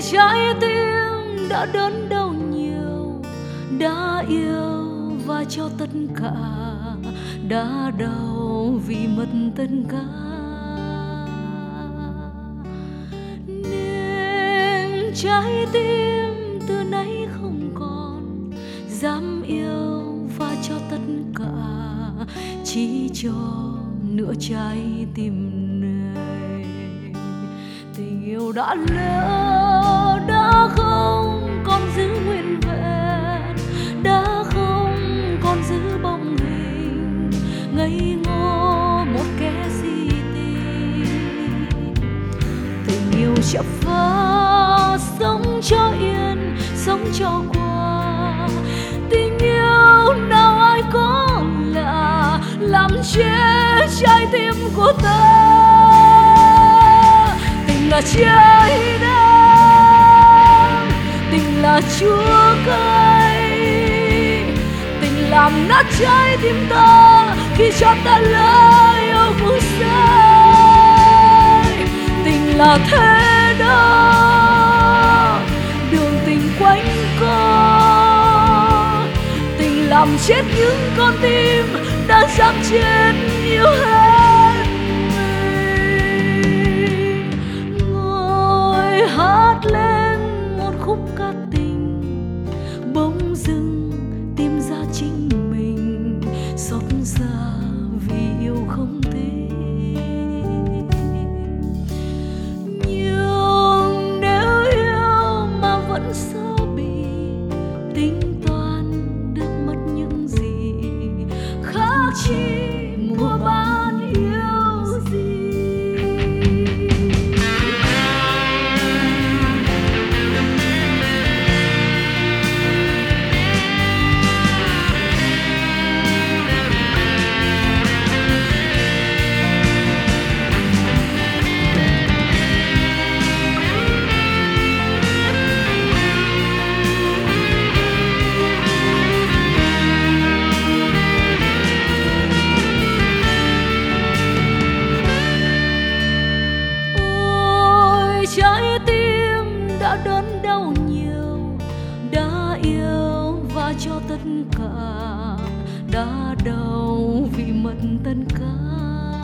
trái tim đã đớn đau nhiều, đã yêu và cho tất cả, đã đau vì mất tất cả. Nên trái tim từ nay không còn dám yêu và cho tất cả, chỉ cho nửa trái tim này. Tình yêu đã lỡ, đã không còn giữ nguyên vẹn, đã không còn giữ bóng hình ngây ngô một kẻ si tình. Tình yêu chập phá, sống cho yên, sống cho qua. Tình yêu nào ai có lạ, làm chết trái tim của ta. Tình là trái đất, tình là chúa cay, tình làm nát trái tim ta khi cho ta lỡ yêu phút giây. Tình là thế đó, đường tình quanh co, tình làm chết những con tim đã dám chết yêu hết mình. Ngồi hát lên một khúc ca tình, bỗng dưng tìm ra chính mình, xót xa vì yêu không thể. Nhưng nếu yêu mà vẫn sợ bị tính toán được mất những gì, khác chi mua bán yêu gì. Trái tim đã đớn đau nhiều, đã yêu và cho tất cả, đã đau vì mất tất cả.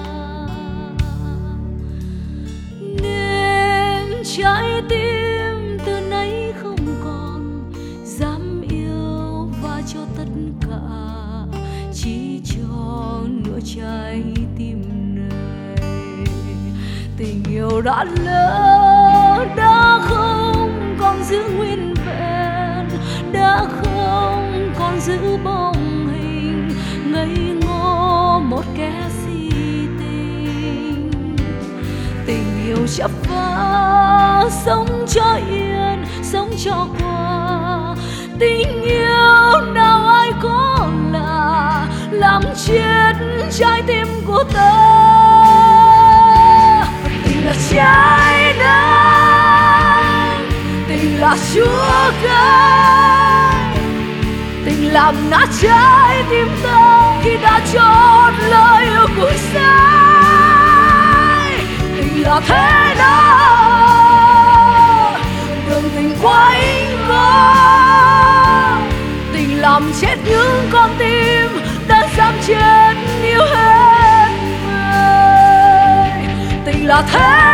Nên trái tim từ nay không còn dám yêu và cho tất cả, chỉ cho nửa trái tim này. Tình yêu đã lỡ, đã không còn giữ nguyên vẹn, đã không còn giữ bóng hình ngây ngô một kẻ si tình. Tình yêu chập phá, sống cho yên, sống cho qua. Tình yêu nào ai có lạ, làm chết trái tim của ta. Tình là trái đất, tình là chúa cay, tình làm nát trái tim ta khi đã chót lời yêu cuối sai. Tình là thế đó, đường tình quanh co, tình làm chết những con tim đã dám chết yêu hết mình. Tình là thế